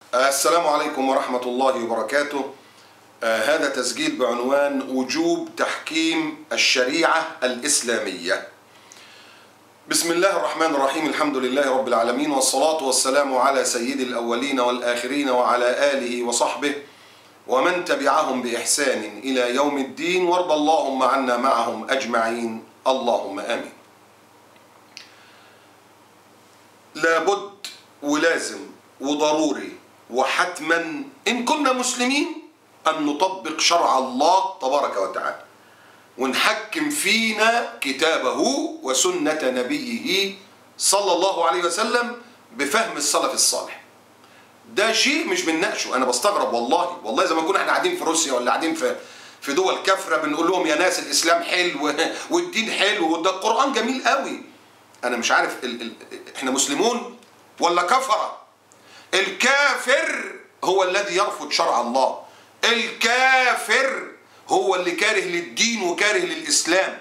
السلام عليكم ورحمة الله وبركاته. هذا تسجيل بعنوان وجوب تحكيم الشريعة الإسلامية. بسم الله الرحمن الرحيم، الحمد لله رب العالمين، والصلاة والسلام على سيد الأولين والآخرين وعلى آله وصحبه ومن تبعهم بإحسان إلى يوم الدين، وارض اللهم عنا معهم أجمعين، اللهم آمين. لابد ولازم وضروري وحتما إن كنا مسلمين أن نطبق شرع الله تبارك وتعالى، ونحكم فينا كتابه وسنة نبيه صلى الله عليه وسلم بفهم السلف الصالح. ده شيء مش بنناقشه. أنا بستغرب والله زي ما كنا احنا قاعدين في روسيا ولا قاعدين في دول كافرة بنقول لهم يا ناس الإسلام حلو والدين حلو وده القرآن جميل قوي. أنا مش عارف احنا مسلمون ولا كفرة؟ الكافر هو الذي يرفض شرع الله، الكافر هو اللي كاره للدين وكاره للإسلام،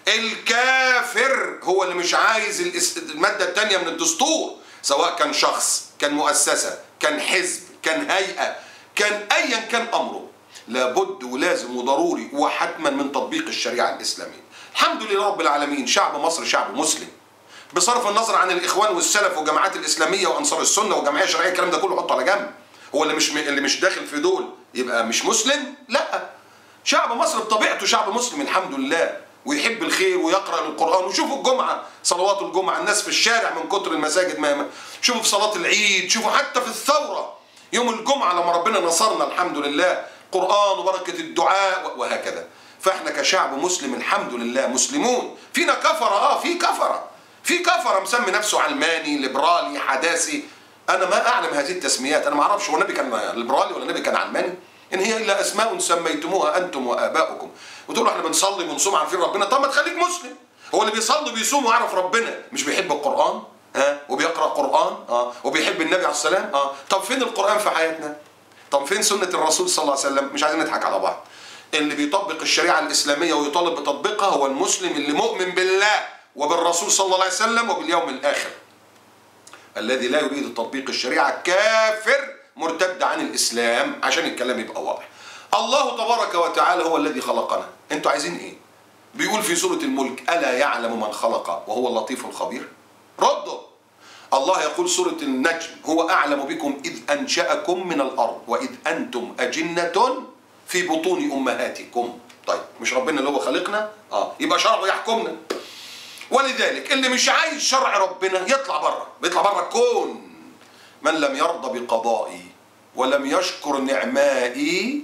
الكافر هو اللي مش عايز المادة الثانية من الدستور، سواء كان شخص، كان مؤسسة، كان حزب، كان هيئة، كان أيا كان أمره. لابد ولازم وضروري وحتما من تطبيق الشريعة الإسلامية. الحمد لله رب العالمين، شعب مصر شعب مسلم، بصرف النظر عن الإخوان والسلف والجماعات الإسلامية وأنصار السنة والجمعية الشرعية، الكلام ده كله حطه على جنب. هو اللي مش داخل في دول يبقى مش مسلم؟ لا، شعب مصر بطبيعته شعب مسلم الحمد لله، ويحب الخير ويقرأ القرآن. وشوفوا الجمعة، صلوات الجمعة، الناس في الشارع من كتر المساجد ما شوفوا في صلاة العيد، شوفوا حتى في الثورة يوم الجمعة لما ربنا نصرنا الحمد لله، قرآن وبركة الدعاء وهكذا. فاحنا كشعب مسلم الحمد لله مسلمون. فينا كفرة، في كفرة مسمي نفسه علماني ليبرالي حداثي. انا ما اعلم هذه التسميات، انا ما اعرفش هو النبي كان ليبرالي ولا النبي كان علماني. ان هي الا اسماء سميتموها انتم واباؤكم. وتقولوا احنا بنصلي ونصوم عارفين ربنا. طب ما تخليك مسلم. هو اللي بيصلي وبيصوم ويعرف ربنا مش بيحب القرآن؟ وبيقرأ قرآن؟ وبيحب النبي عليه السلام؟ طب فين القرآن في حياتنا؟ طب فين سنة الرسول صلى الله عليه وسلم؟ مش عايزين نضحك على بعض. اللي بيطبق الشريعة الإسلامية ويطالب بتطبيقها هو المسلم اللي مؤمن بالله وبالرسول صلى الله عليه وسلم وباليوم الآخر. الذي لا يريد تطبيق الشريعة كافر مرتد عن الإسلام، عشان الكلام يبقى واضح. الله تبارك وتعالى هو الذي خلقنا. انتوا عايزين ايه؟ بيقول في سورة الملك: ألا يعلم من خلق وهو اللطيف الخبير؟ ردوا. الله يقول سورة النجم: هو أعلم بكم إذ أنشأكم من الأرض وإذ أنتم أجنة في بطون أمهاتكم. طيب مش ربنا اللي هو خلقنا؟ يبقى شرعه يحكمنا. ولذلك اللي مش عايز شرع ربنا بيطلع بره الكون. من لم يرضى بقضائي ولم يشكر نعمائي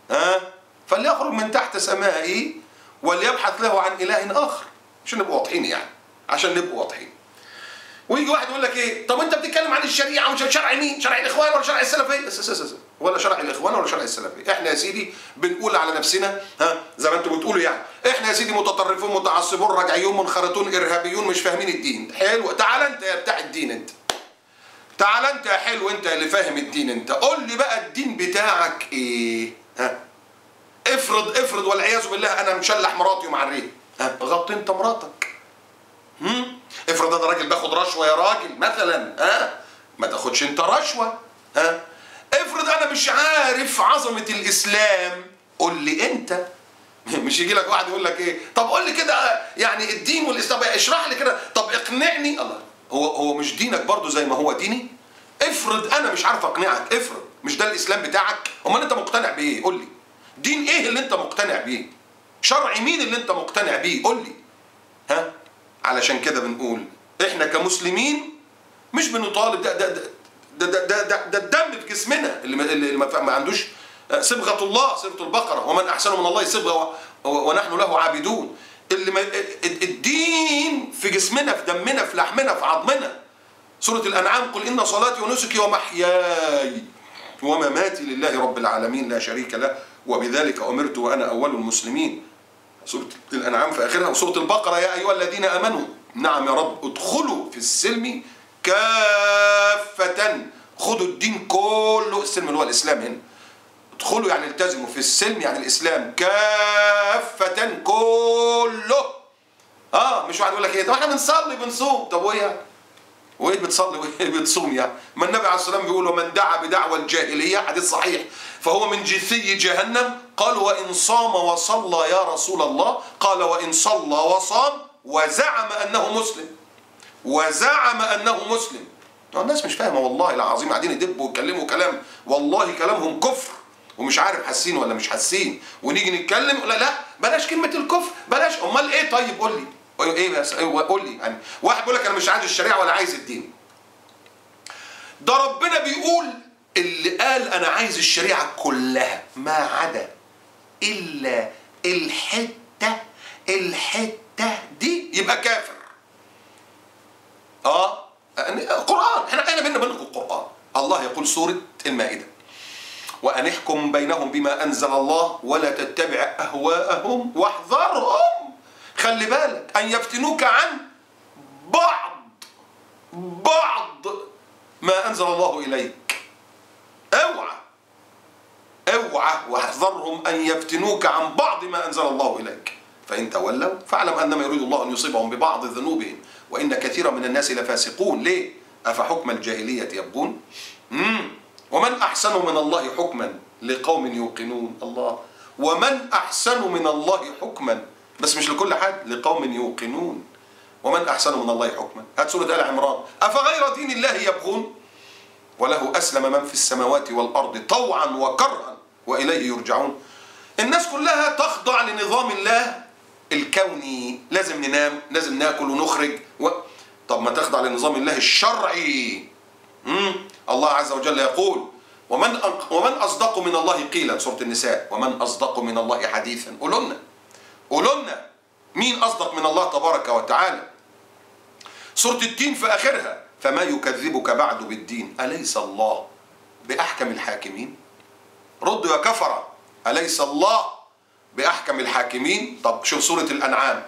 فليخرج من تحت سمائي وليبحث له عن إله آخر. عشان نبقوا واضحين ويجي واحد يقول لك ايه؟ طب انت بتتكلم عن الشريعه ومش شرع مين؟ شرع الاخوان ولا شرع السلفيه؟ ولا شرع الاخوان ولا شرع السلفيه. احنا يا سيدي بنقول على نفسنا زي ما انتم بتقولوا، يعني احنا يا سيدي متطرفون متعصبون رجعيون منخرطون ارهابيون مش فاهمين الدين. حلو، تعال انت يا بتاع الدين، تعال انت يا حلو، انت اللي فاهم الدين، انت قول لي بقى الدين بتاعك ايه؟ افرض والعياذ بالله انا مشلح مراتي ومعريه، غطي انت مراتك. افرض انا راجل باخد رشوه يا راجل مثلا، ما تاخدش انت رشوه. افرض انا مش عارف عظمه الاسلام، قول لي انت. مش يجي لك واحد يقول لك ايه؟ طب قول لي كده يعني الدين والاسلام، اشرح لي كده، طب اقنعني. الله، هو مش دينك برضو زي ما هو ديني؟ افرض انا مش عارف اقنعك، افرض مش ده الاسلام بتاعك، امال انت مقتنع بايه؟ قول لي دين ايه اللي انت مقتنع بيه؟ شرع مين اللي انت مقتنع بيه؟ قول لي. علشان كده بنقول احنا كمسلمين مش بنطالب ده الدم في جسمنا اللي ما عندوش صبغة الله، صبغة البقرة، ومن احسن من الله صبغة ونحن له عابدون. الدين في جسمنا، في دمنا، في لحمنا، في عظمنا. سورة الأنعام: قل إن صلاتي ونسكي ومحياي ومماتي لله رب العالمين لا شريك له وبذلك أمرت وأنا أول المسلمين. سورة الأنعام في آخرها. وسورة البقرة: يا أيها الذين آمنوا، نعم يا رب، ادخلوا في السلم كافة. خدوا الدين كله، السلم اللي هو الإسلام هنا. ادخلوا يعني التزموا، في السلم يعني الإسلام، كافة كله. مش واحد يقول لك ايه؟ طب احنا بنصلي بنصوم، طب وايه يعني؟ وايه بتصلي وايه بتصوم يعني؟ ما النبي عليه الصلاه والسلام بيقول ومن دعا بدعوى الجاهليه، حديث صحيح، فهو من جثي جهنم. قال وان صام وصلى يا رسول الله؟ قال وان صلى وصام وزعم انه مسلم، وزعم انه مسلم. الناس مش فاهمه والله العظيم، قاعدين يدبوا ويتكلموا كلام والله كلامهم كفر، ومش عارف حاسين ولا مش حاسين، ونيجي نتكلم لا بلاش كلمه الكفر، بلاش. امال ايه؟ طيب قول لي ايه بس، قول لي يعني. واحد بيقول لك انا مش عايز الشريعه ولا عايز الدين. ده ربنا بيقول اللي قال انا عايز الشريعه كلها ما عدا الا الحته دي يبقى كافر. قرآن، احنا بينا بينكم القرآن. الله يقول سورة المائدة وأن احكم بينهم بما أنزل الله ولا تتبع أهواءهم واحذرهم، خلي بالك أن يفتنوك عن بعض ما أنزل الله إليك. اوعى واحذرهم أن يفتنوك عن بعض ما أنزل الله إليك، فإن تولوا فاعلم أنما يريد الله أن يصيبهم ببعض ذنوبهم وإن كثيرا من الناس لفاسقون. ليه؟ أفحكم الجاهلية يبغون؟ ومن أحسن من الله حكما لقوم يوقنون. الله، ومن أحسن من الله حكما، بس مش لكل حد، لقوم يوقنون. ومن أحسن من الله حكما. هات سورة آل عمران. أفغير دين الله يبغون وله أسلم من في السماوات والأرض طوعا وكرها وإليه يرجعون. الناس كلها تخضع لنظام الله الكوني، لازم ننام، لازم ناكل ونخرج طب ما تخضع لنظام الله الشرعي. الله عز وجل يقول ومن أصدق من الله قيلا، سورة النساء، ومن أصدق من الله حديثا. قولوا لنا مين أصدق من الله تبارك وتعالى؟ سورة التين في آخرها فما يكذبك بعد بالدين أليس الله بأحكم الحاكمين. ردوا يا كفرة، أليس الله بأحكم الحاكمين؟ طب شوف سورة الأنعام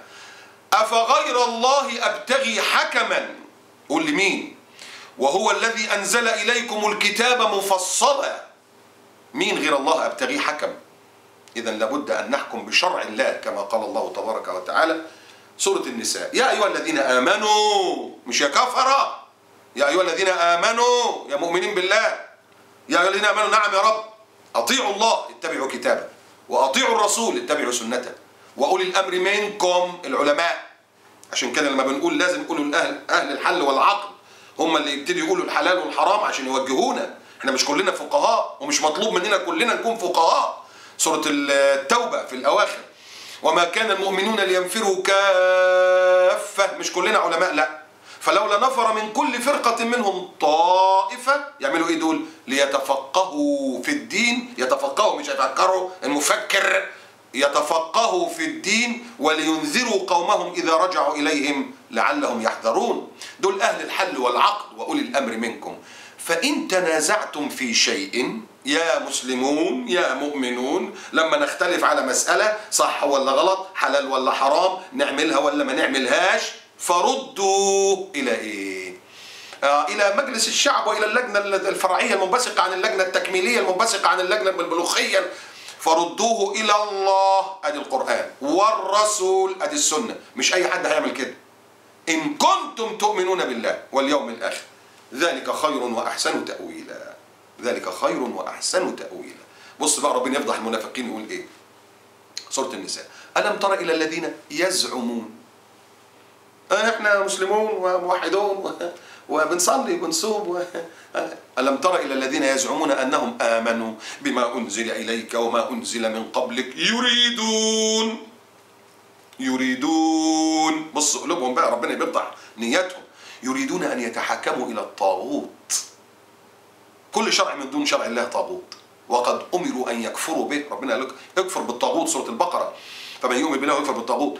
أفغير الله أبتغي حكما. قول لي مين؟ وهو الذي أنزل إليكم الكتاب مفصلا. مين غير الله أبتغي حكم؟ إذن لابد أن نحكم بشرع الله كما قال الله تبارك وتعالى. سورة النساء يا أيها الذين آمنوا، مش يا كفرة، يا أيها الذين آمنوا، يا مؤمنين بالله، يا أيها الذين آمنوا نعم يا رب، أطيعوا الله اتبعوا كتابه، وأطيعوا الرسول اتبعوا سنته، وأولي الأمر منكم العلماء. عشان كده لما بنقول لازم نقول أهل الحل والعقل، هم اللي يبتدوا يقولوا الحلال والحرام عشان يوجهونا. احنا مش كلنا فقهاء، ومش مطلوب مننا كلنا نكون فقهاء. سورة التوبة في الأواخر وما كان المؤمنون لينفروا كافة، مش كلنا علماء لا. فلولا نفر من كل فرقة منهم طائفة يعملوا ايه دول؟ ليتفقهوا في الدين. يتفقهوا مش يفكروا، المفكر يتفقهوا في الدين ولينذروا قومهم إذا رجعوا إليهم لعلهم يحذرون. دول أهل الحل والعقد وأولي الأمر منكم. فإن تنازعتم في شيء يا مسلمون يا مؤمنون، لما نختلف على مسألة صح ولا غلط، حلال ولا حرام، نعملها ولا ما نعملهاش، فردوا إلى إيه؟ إلى مجلس الشعب وإلى اللجنة الفرعية المنبثقة عن اللجنة التكميلية المنبثقة عن اللجنة الملوخية، فردوه إلى الله، أدي القرآن، والرسول، أدي السنة. مش أي حد هيعمل كده. إن كنتم تؤمنون بالله واليوم الآخر ذلك خير وأحسن تأويلا. ذلك خير وأحسن تأويلا. بص بقى ربنا يفضح المنافقين يقول إيه؟ سورة النساء ألم تر إلى الذين يزعمون إحنا مسلمون وموحدون وبنصلي وبنصوم ألم تر إلى الذين يزعمون أنهم آمنوا بما أنزل إليك وما أنزل من قبلك يريدون. بص قلوبهم بقى ربنا بيفضح نياتهم. يريدون أن يتحكموا إلى الطاغوت. كل شرع من دون شرع الله طاغوت، وقد أمروا أن يكفروا به. ربنا قال لك اكفر بالطاغوت، سورة البقرة، فمن يؤمن بالله ويكفر بالطاغوت.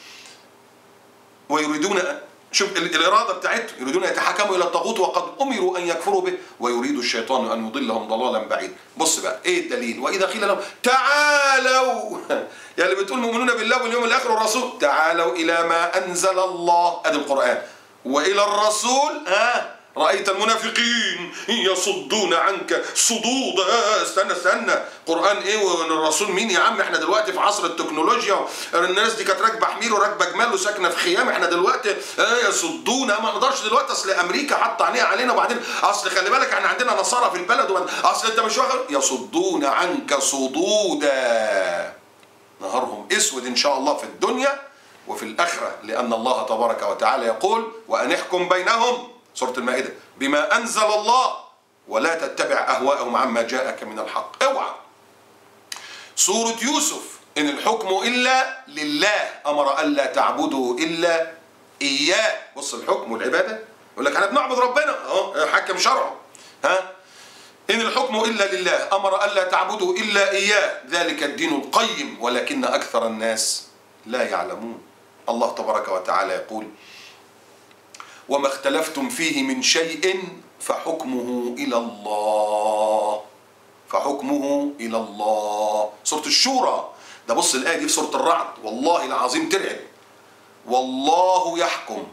ويريدون، شوف الإرادة بتاعتهم، يريدون أن يتحكموا إلى الطاغوت وقد أمروا أن يكفروا به ويريد الشيطان أن يضلهم ضلالا بعيدا. بص بقى إيه الدليل؟ وإذا قيل لهم تعالوا يا اللي بتقول مؤمنون بالله واليوم الآخر والرسول، تعالوا إلى ما أنزل الله، أدي القرآن، وإلى الرسول رأيت المنافقين يصدون عنك صدودا. استنى قرآن ايه والرسول مين يا عم؟ احنا دلوقتي في عصر التكنولوجيا، الناس دي كانت راكبه حمير وراكبه جمال وساكنه في خيام. احنا دلوقتي يصدون، ما نقدرش دلوقتي، اصل امريكا حاطه عينيها علينا، وبعدين اصل خلي بالك احنا عندنا نصارى في البلد، اصل انت مش واخد. يصدون عنك صدودا، نهارهم اسود ان شاء الله في الدنيا وفي الاخره، لان الله تبارك وتعالى يقول: وان احكم بينهم، سوره المائده، بما انزل الله ولا تتبع اهواءهم عما جاءك من الحق. اوعى. سوره يوسف: ان الحكم الا لله، امر الا تعبدوا الا اياه. بص، الحكم والعباده، يقول لك احنا بنعبد ربنا اهو، حكم شرعه. إن الحكم إلا لله، أمر ألا تعبدوا إلا إياه، ذلك الدين القيم ولكن أكثر الناس لا يعلمون. الله تبارك وتعالى يقول: وما اختلفتم فيه من شيء فحكمه إلى الله، فحكمه إلى الله. سورة الشورى. ده بص الآية دي في سورة الرعد، والله العظيم ترعب. والله يحكم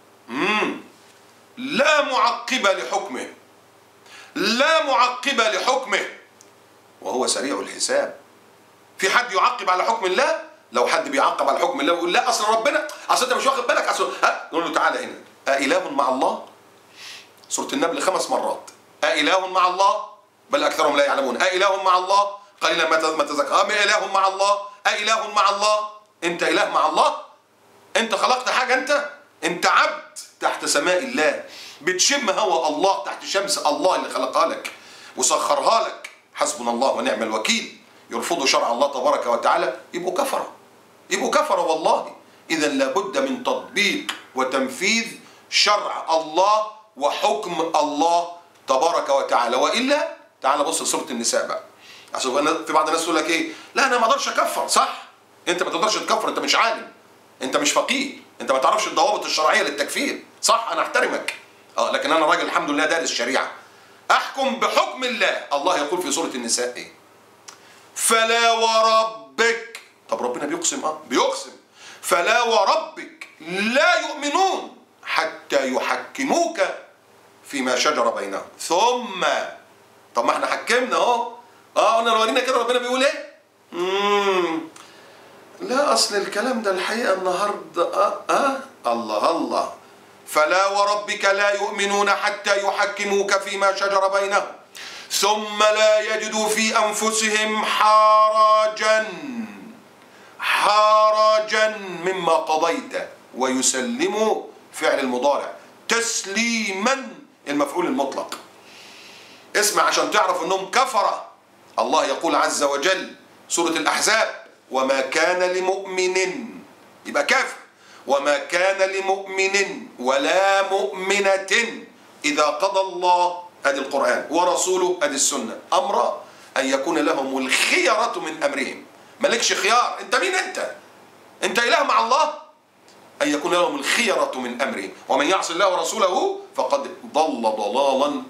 لا معقب لحكمه، لا معقب لحكمه وهو سريع الحساب. في حد يعقب على حكم الله؟ لو حد بيعقب على حكم الله ويقول لا اصل ربنا، اصل انت مش واخد بالك، اصل نقول له تعالى هنا: أإله مع الله؟ سورة النمل 5 مرات: أإله مع الله؟ بل أكثرهم لا يعلمون. أإله مع الله؟ قليلا ما تذكر. أإله مع الله؟ أإله مع الله؟ أنت إله مع الله؟ أنت خلقت حاجة؟ أنت عبد تحت سماء الله، بتشم هوا الله تحت شمس الله اللي خلقها لك وسخرها لك. حسبنا الله ونعم الوكيل. يرفضوا شرع الله تبارك وتعالى، يبقوا كفرة، يبقوا كفرة والله. إذا لابد من تطبيق وتنفيذ شرع الله وحكم الله تبارك وتعالى، وإلا تعالى بص لسورة النساء بقى. عشان في بعض الناس يقول لك ايه: لا انا ما اقدرش اكفر. صح، انت ما تقدرش تكفر، انت مش عالم، انت مش فقيه، انت ما تعرفش الضوابط الشرعيه للتكفير. صح، انا احترمك، لكن انا راجل الحمد لله دارس شريعه، احكم بحكم الله. الله يقول في سوره النساء ايه؟ فلا وربك. طب ربنا بيقسم، بيقسم: فلا وربك لا يؤمنون حتى يحكموك فيما شجر بينهم ثم. طب ما احنا حكمنا اهو، قلنا ورينا كده ربنا بيقول ايه؟ لا اصل الكلام ده الحقيقه النهارده الله. فلا وربك لا يؤمنون حتى يحكموك فيما شجر بينهم ثم لا يجدوا في انفسهم حرجا مما قضيت ويسلموا، فعل المضارع، تسليما المفعول المطلق. اسمع عشان تعرف انهم كفرة. الله يقول عز وجل سورة الأحزاب: وما كان لمؤمن، يبقى كافر، وما كان لمؤمن ولا مؤمنة إذا قضى الله، ادي القرآن، ورسوله، ادي السنة، أمر أن يكون لهم الخيرة من أمرهم. مالكش خيار، انت مين؟ انت إله مع الله؟ أن يكون لهم الخيرة من أمرهم، ومن يعص الله ورسوله فقد ضل ضلالا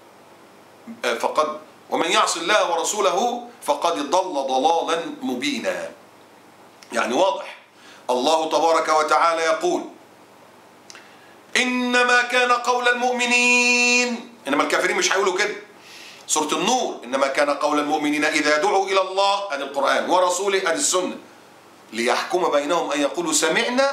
ومن يعص الله ورسوله فقد ضل ضلالا مبينا. يعني واضح. الله تبارك وتعالى يقول: إنما كان قول المؤمنين، إنما الكافرين مش هيقولوا كده. سورة النور: إنما كان قول المؤمنين إذا دعوا إلى الله، أدي القرآن، ورسوله، أدي السنة، ليحكم بينهم أن يقولوا سمعنا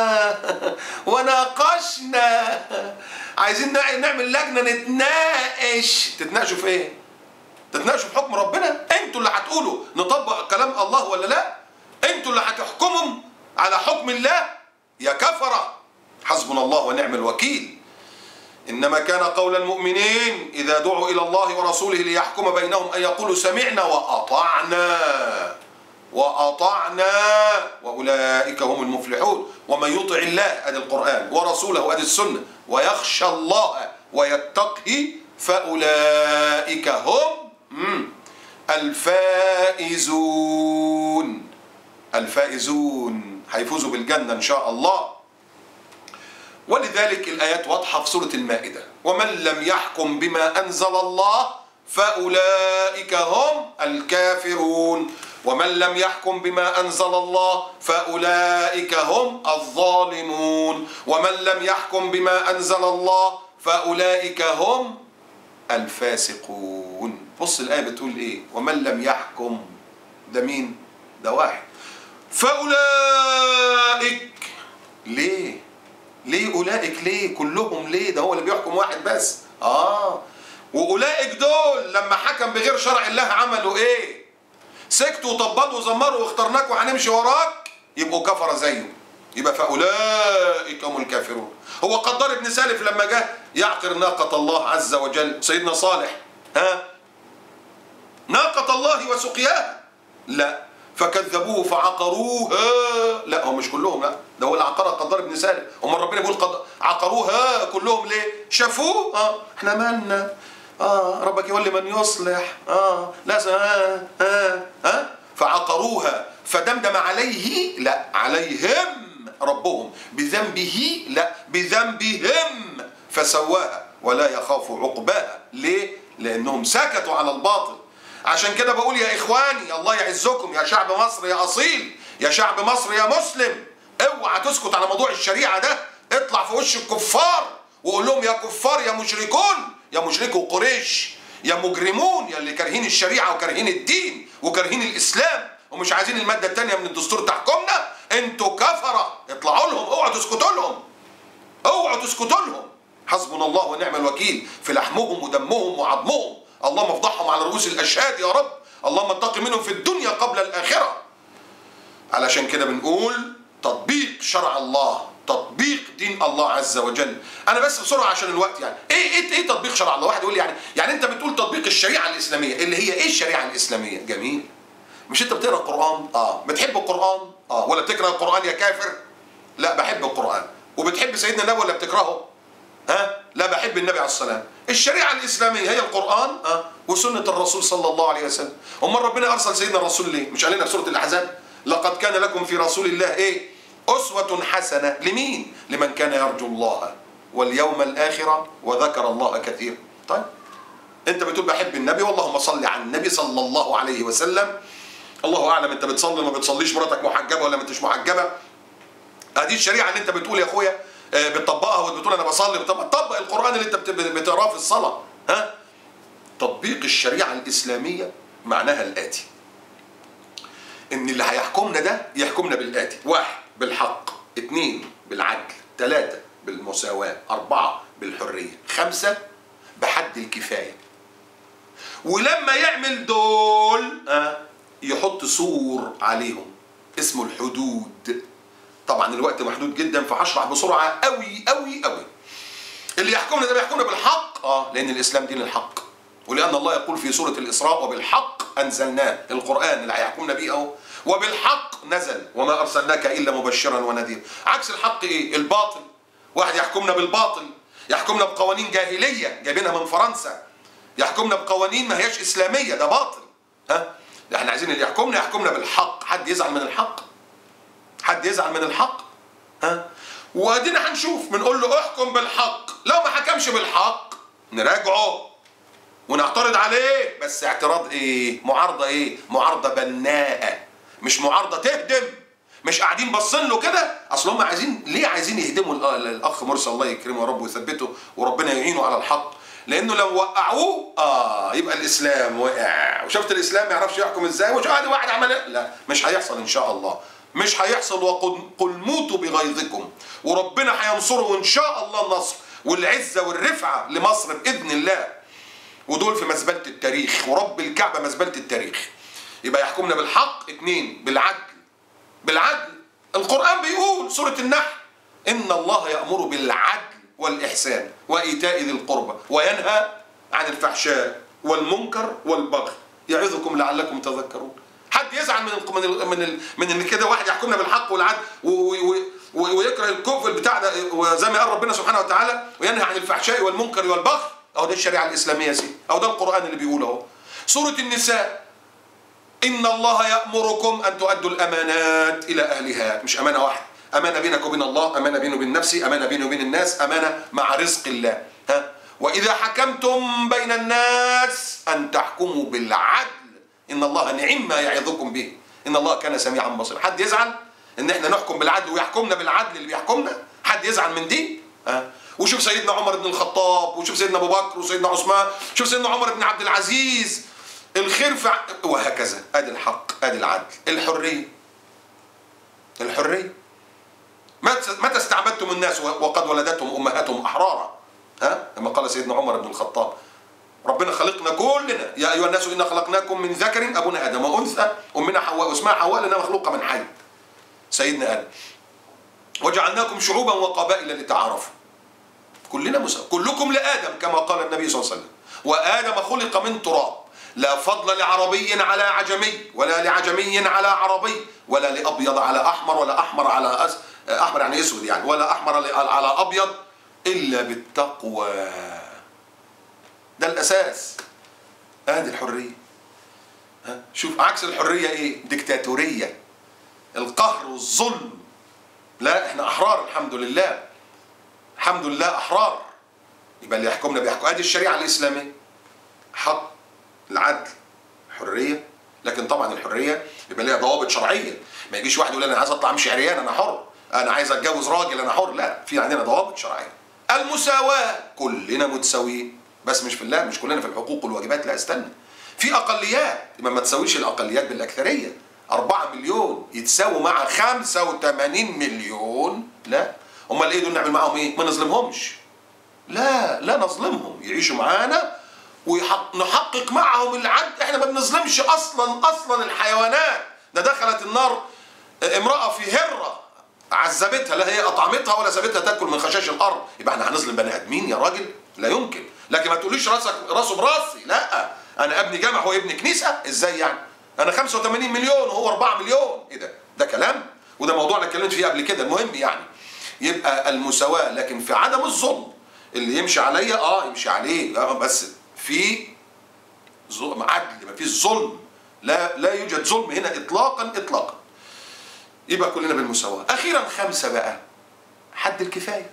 وناقشنا. عايزين نعمل لجنة نتناقش. تتناقشوا في ايه؟ تتناقشوا في حكم ربنا؟ انتوا اللي هتقولوا نطبق كلام الله ولا لا؟ انتوا اللي هتحكموا على حكم الله يا كفرة. حسبنا الله ونعم الوكيل. إنما كان قول المؤمنين إذا دعوا إلى الله ورسوله ليحكم بينهم أن يقولوا سمعنا وأطعنا وأولئك هم المفلحون. ومن يطع الله، أدي القرآن، ورسوله، أدي السنة، ويخشى الله ويتقه فأولئك هم الفائزون، هيفوزوا بالجنة إن شاء الله. ولذلك الآيات واضحة في سورة المائدة: ومن لم يحكم بما أنزل الله فأولئك هم الكافرون، ومن لم يحكم بما أنزل الله فأولئك هم الظالمون، ومن لم يحكم بما أنزل الله فأولئك هم الفاسقون. بص الآية بتقول إيه؟ ومن لم يحكم، ده مين؟ ده واحد. فأولئك، ليه؟ ليه أولئك؟ ليه كلهم؟ ليه؟ ده هو اللي بيحكم واحد بس. وأولئك دول لما حكم بغير شرع الله عملوا إيه؟ سكتوا وطبطوا وزمروا واخترناك وهنمشي وراك، يبقوا كفر زيه. يبقى فأولئك هم الكافرون. هو قدار ابن سالف لما جاء يعقر ناقة الله عز وجل، سيدنا صالح، ناقة الله وسقياها، لا، فكذبوه فعقروها. لا، هم مش كلهم، لا، ده هو اللي عقرها قدار ابن سالم. امال ربنا بيقول عقروها كلهم ليه؟ شافوه، احنا مالنا، ربك يولي من يصلح، لا، فعقروها فدمدم عليه، لا، عليهم ربهم بذنبه، لا، بذنبهم فسواها ولا يخاف عقباها. ليه؟ لانهم سكتوا على الباطل. عشان كده بقول يا إخواني، الله يعزكم يا شعب مصر يا أصيل، يا شعب مصر يا مسلم، اوعى تسكت على موضوع الشريعة ده. اطلع في وش الكفار وقول لهم يا كفار يا مشركون، يا مشركوا قريش، يا مجرمون، يا اللي كارهين الشريعة وكارهين الدين وكارهين الإسلام ومش عايزين المادة الثانية من الدستور تحكمنا، انتوا كفرة، اطلعوا لهم، اوعوا تسكتوا لهم، اوعوا تسكتوا لهم. حسبنا الله ونعم الوكيل في لحمهم ودمهم وعظمهم. اللهم افضحهم على رؤوس الاشهاد يا رب، اللهم اتق منهم في الدنيا قبل الاخره. علشان كده بنقول تطبيق شرع الله، تطبيق دين الله عز وجل. انا بس بسرعه عشان الوقت، يعني ايه تطبيق شرع الله؟ واحد يقول لي يعني انت بتقول تطبيق الشريعه الاسلاميه، اللي هي ايه الشريعه الاسلاميه؟ جميل. مش انت بتقرا القران؟ بتحب القران؟ ولا بتقرا القران يا كافر؟ لا، بحب القران. وبتحب سيدنا النبي ولا بتكرهه؟ لا، بحب النبي عليه السلام. الشريعة الإسلامية هي القرآن وسنة الرسول صلى الله عليه وسلم. أمال ربنا أرسل سيدنا الرسول ليه؟ مش قال لنا في سورة الأحزاب لقد كان لكم في رسول الله إيه؟ أسوة حسنة. لمين؟ لمن كان يرجو الله واليوم الآخرة وذكر الله كثيرا. طيب أنت بتقول بحب النبي، واللهم صل على النبي صلى الله عليه وسلم. الله أعلم أنت بتصلي ما بتصليش، مراتك محجبة ولا ما انتش محجبة. هذه الشريعة اللي أنت بتقول يا أخويا بتطبقها وبتقول انا بصلي، طبق القران اللي انت بتقراه في الصلاه. تطبيق الشريعه الاسلاميه معناها الاتي: ان اللي هيحكمنا ده يحكمنا بالاتي: 1 بالحق، 2 بالعدل، 3 بالمساواه، 4 بالحريه، 5 بحد الكفايه. ولما يعمل دول يحط سور عليهم اسمه الحدود. طبعا الوقت محدود جدا فهشرح بسرعه قوي قوي قوي. اللي يحكمنا ده بيحكمنا بالحق، لان الاسلام دين الحق، ولان الله يقول في سوره الاسراء وبالحق انزلناه، القران اللي هيحكمنا بيه اهو، وبالحق نزل وما ارسلناك الا مبشرا ونذيرا. عكس الحق ايه؟ الباطل. واحد يحكمنا بالباطل، يحكمنا بقوانين جاهليه جايبينها من فرنسا، يحكمنا بقوانين ما هياش اسلاميه، ده باطل. احنا عايزين اللي يحكمنا بالحق. حد يزعل من الحق؟ حد يزعل من الحق؟ وادينا هنشوف، بنقول له احكم بالحق، لو ما حكمش بالحق نراجعه ونعترض عليه، بس اعتراض ايه؟ معارضه ايه؟ معارضه بناءه، مش معارضه تهدم. مش قاعدين باصين له كده، اصل هم عايزين ليه؟ عايزين يهدموا الاخ مرسي، الله يكرمه يا رب ويثبته وربنا يعينه على الحق، لانه لو وقعوه يبقى الاسلام وقع. وشفت الاسلام ما يعرفش يحكم ازاي، وش واحد عمل، لا، مش هيحصل ان شاء الله، مش هيحصل. وقل موتوا بغيظكم، وربنا هينصره وان شاء الله النصر والعزه والرفعه لمصر باذن الله. ودول في مزبله التاريخ، ورب الكعبه مزبله التاريخ. يبقى يحكمنا بالحق. 2 بالعدل. بالعدل القران بيقول سوره النحل: ان الله يأمر بالعدل والإحسان وإيتاء ذي القربى وينهى عن الفحشاء والمنكر والبغي يعظكم لعلكم تذكرون. حد يزعل من ان كده واحد يحكمنا بالحق والعدل ويكره الكفر بتاع ده، وزي ما قال ربنا سبحانه وتعالى: وينهى عن الفحشاء والمنكر والبغي. اهو ده الشريعه الاسلاميه يا سيدي، اهو ده القران اللي بيقول اهو. سوره النساء: ان الله يأمركم ان تؤدوا الامانات الى اهلها. مش امانه واحده، امانه بينك وبين الله، امانه بيني وبين نفسي، امانه بيني وبين الناس، امانه مع رزق الله. واذا حكمتم بين الناس ان تحكموا بالعدل ان الله نعم ما يعظكم به ان الله كان سميعا بصيرا. حد يزعل ان احنا نحكم بالعدل ويحكمنا بالعدل اللي بيحكمنا؟ حد يزعل من دي؟ وشوف سيدنا عمر بن الخطاب، وشوف سيدنا ابو بكر وسيدنا عثمان، شوف سيدنا عمر بن عبد العزيز. الخير وهكذا. ادي الحق، ادي العدل. الحريه، الحريه. متى استعبدتم الناس وقد ولدتهم امهاتهم احرارا؟ ها؟ كما قال سيدنا عمر بن الخطاب. ربنا خلقنا كلنا، يا ايها الناس انا خلقناكم من ذكر ابونا ادم وانثى امنا حواء واسمها حواء لانها مخلوقه من حي سيدنا ادم، وجعلناكم شعوبا وقبائل لتعارفوا. كلنا مساوي، كلكم لادم كما قال النبي صلى الله عليه وسلم، وادم خلق من تراب، لا فضل لعربي على عجمي، ولا لعجمي على عربي، ولا لابيض على احمر، ولا احمر على احمر يعني اسود يعني، ولا احمر على ابيض، الا بالتقوى. ده الاساس. ادي الحريه. شوف عكس الحريه ايه؟ ديكتاتوريه، القهر والظلم. لا احنا احرار الحمد لله، الحمد لله احرار. يبقى اللي يحكمنا بيحكم. ادي الشريعه الاسلاميه، حق، العدل، حريه. لكن طبعا الحريه يبقى ليها ضوابط شرعيه. ما يجيش واحد يقول انا عايز اطلع امشي عريان انا حر، انا عايز اتجوز راجل انا حر. لا، في عندنا ضوابط شرعيه. المساواه، كلنا متساويين، بس مش في الله، مش كلنا في الحقوق والواجبات. لا استنى، في اقليات. يبقى ما تساويش الاقليات بالاكثريه. 4 مليون يتساووا مع 85 مليون؟ لا. امال ايه دول نعمل معاهم ايه؟ ما نظلمهمش. لا نظلمهم، يعيشوا معانا ونحقق معهم العدل. احنا ما بنظلمش اصلا الحيوانات. ده دخلت النار امرأة في هرة عذبتها، لا هي اطعمتها ولا سابتها تاكل من خشاش الارض. يبقى احنا هنظلم بني ادمين يا راجل؟ لا يمكن. لكن ما تقوليش راسه براسي. لا، انا ابني جامع هو ابن كنيسة؟ ازاي يعني؟ انا 85 مليون وهو 4 مليون. ايه ده كلام؟ وده موضوع انا اتكلمت فيه قبل كده. المهم يعني يبقى المساواة، لكن في عدم الظلم. اللي يمشي عليا يمشي عليه، بس في عدل، ما فيش ظلم. لا يوجد ظلم هنا اطلاقا. يبقى كلنا بالمساواة. اخيرا 5 بقى، حد الكفاية.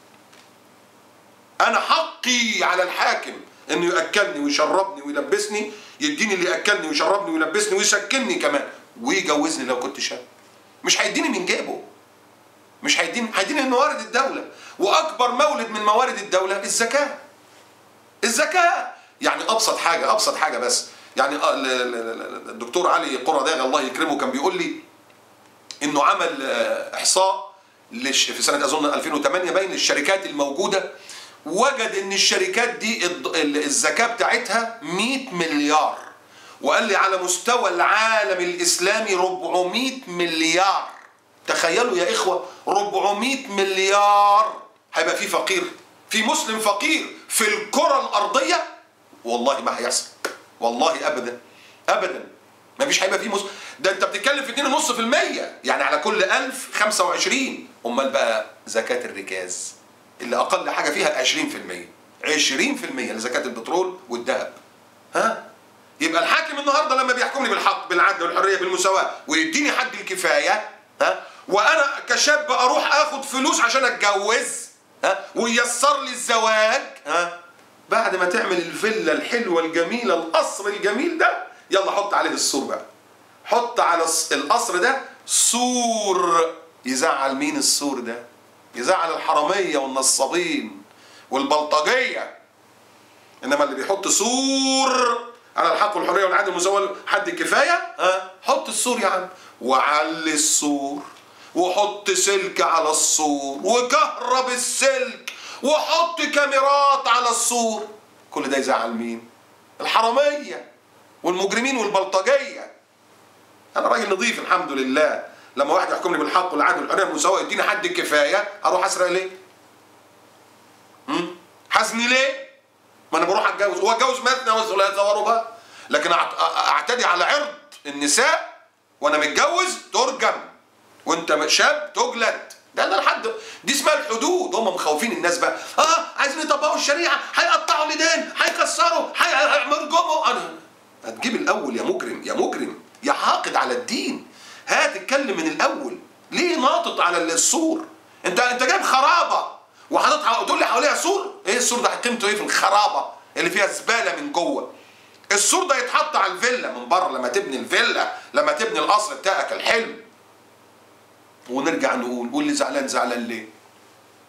انا حقي على الحاكم انه ياكلني ويشربني ويلبسني، يديني اللي ياكلني ويشربني ويلبسني ويسكنني كمان ويجوزني لو كنت شاب. مش هيديني من جيبه، مش هيديني من موارد الدولة. واكبر مولد من موارد الدولة الزكاة. الزكاة يعني ابسط حاجة بس. يعني الدكتور علي قراداغ الله يكرمه كان بيقول لي انه عمل احصاء في سنة اظن 2008 باين للشركات الموجودة، وجد ان الشركات دي الزكاة بتاعتها 100 مليار، وقال لي على مستوى العالم الاسلامي 400 مليار. تخيلوا يا اخوة، 400 مليار. هيبقى في فقير، في مسلم فقير في الكرة الارضية؟ والله ما هيحصل، والله ابدا. ما فيش هيبقى في مسلم. ده انت بتتكلم في 2.5%، يعني على كل 1000 25. امال بقى زكاة الركاز اللي اقل حاجة فيها 20%، 20% لزكاة البترول والذهب. يبقى الحاكم النهارده لما بيحكمني بالحق بالعدل والحرية بالمساواة ويديني حد الكفاية، وانا كشاب اروح اخد فلوس عشان اتجوز، وييسر لي الزواج، بعد ما تعمل الفيلا الحلوة الجميلة القصر الجميل ده، يلا حط عليه السور بقى. حط على القصر ده سور. يزعل مين السور ده؟ يزعل الحرامية والنصابين والبلطجية. انما اللي بيحط سور على الحق والحرية والعدل والمساواة حد الكفاية، حط السور يا عم، وعلي السور، وحط سلك على السور، وكهرب السلك، وحط كاميرات على السور. كل ده يزعل مين؟ الحرامية والمجرمين والبلطجية. انا راجل نظيف الحمد لله. لما واحد يحكمني بالحق والعدل والحرية والمساواة يديني حد الكفاية، اروح اسرق ليه؟ حزني ليه؟ ما انا بروح اتجوز، واتجوز مثنى وثلاثة ورباع. لكن اعتدي على عرض النساء وانا متجوز ترجم، وانت شاب تجلد. ده الحد، دي اسمها الحدود. هم مخوفين الناس بقى، عايزين يطبقوا الشريعه، هيقطعوا الايدين، هيكسروا، هيرجموا. هتجيب الاول يا مجرم يا حاقد على الدين. هات اتكلم من الاول. ليه ناطط على السور؟ انت جايب خرابه وحاططها وتقول لي حواليها سور؟ ايه السور ده قيمته ايه في الخرابه اللي فيها زباله من جوه؟ السور ده يتحط على الفيلا من بره لما تبني الفيلا، لما تبني القصر بتاعك الحلم. ونرجع نقول واللي زعلان ليه؟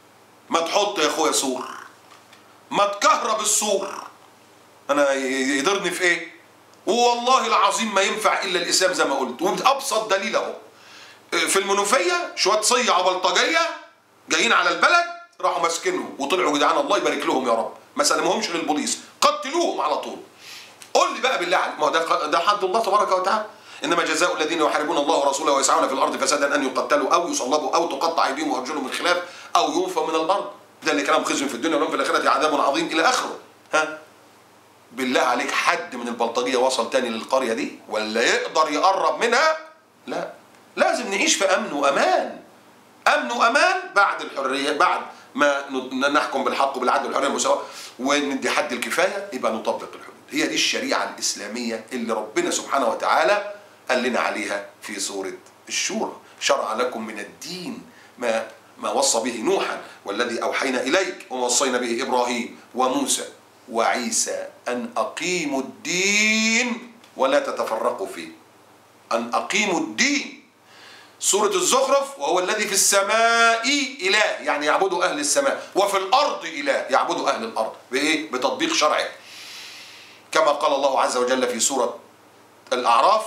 ما تحط يا اخويا سور، ما تكهرب السور، انا يضرني في ايه؟ والله العظيم ما ينفع الا الاسلام زي ما قلت. وابسط دليل اهو، في المنوفيه شويه صيع بلطجيه جايين على البلد، راحوا ماسكينهم وطلعوا جدعان الله يبارك لهم يا رب، ما سلموهمش للبوليس، قتلوهم على طول. قول لي بقى بالله عليك، ما هو ده حد الله تبارك وتعالى. انما جزاء الذين يحاربون الله ورسوله ويسعون في الارض فسادا ان يقتلوا او يصلبوا او تقطع ايديهم وارجلهم من خلاف او ينفوا من الارض، ده اللي كلام خزي في الدنيا ولهم في الاخره عذاب عظيم الى اخره. ها بالله عليك، حد من البلطجيه وصل تاني للقريه دي ولا يقدر يقرب منها؟ لا، لازم نعيش في امن وامان. امن وامان بعد الحريه، بعد ما نحكم بالحق وبالعدل والحريه والمساواه وندي حد الكفايه، يبقى نطبق الحدود. هي دي الشريعه الاسلاميه اللي ربنا سبحانه وتعالى قال لنا عليها في سوره الشورى. شرع لكم من الدين ما وصى به نوحا والذي اوحينا اليك وما وصينا به ابراهيم وموسى وعيسى ان اقيموا الدين ولا تتفرقوا فيه. ان اقيموا الدين. سورة الزخرف وهو الذي في السماء إله، يعني يعبدوا أهل السماء، وفي الأرض إله يعبدوا أهل الأرض. بإيه؟ بتطبيق شرعه. كما قال الله عز وجل في سورة الأعراف: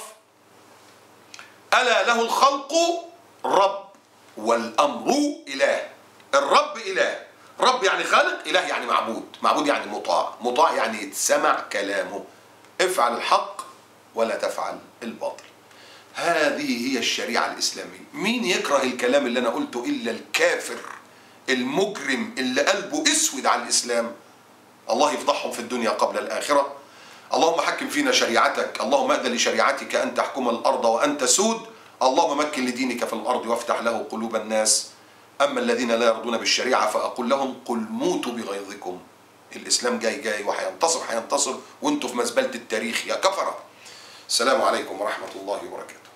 ألا له الخلق رب والأمر إله. الرب إله، رب يعني خالق، إله يعني معبود، معبود يعني مطاع، مطاع يعني يتسمع كلامه. افعل الحق ولا تفعل الباطل. هذه هي الشريعة الإسلامية. مين يكره الكلام اللي أنا قلته إلا الكافر المجرم اللي قلبه اسود على الإسلام؟ الله يفضحهم في الدنيا قبل الآخرة. اللهم حكم فينا شريعتك، اللهم أذن لشريعتك أن تحكم الأرض وأن تسود، اللهم مكن لدينك في الأرض وافتح له قلوب الناس. أما الذين لا يرضون بالشريعة فأقول لهم قل موتوا بغيظكم. الإسلام جاي وهينتصر، وانتوا في مزبلة التاريخ يا كفرة. السلام عليكم ورحمة الله وبركاته.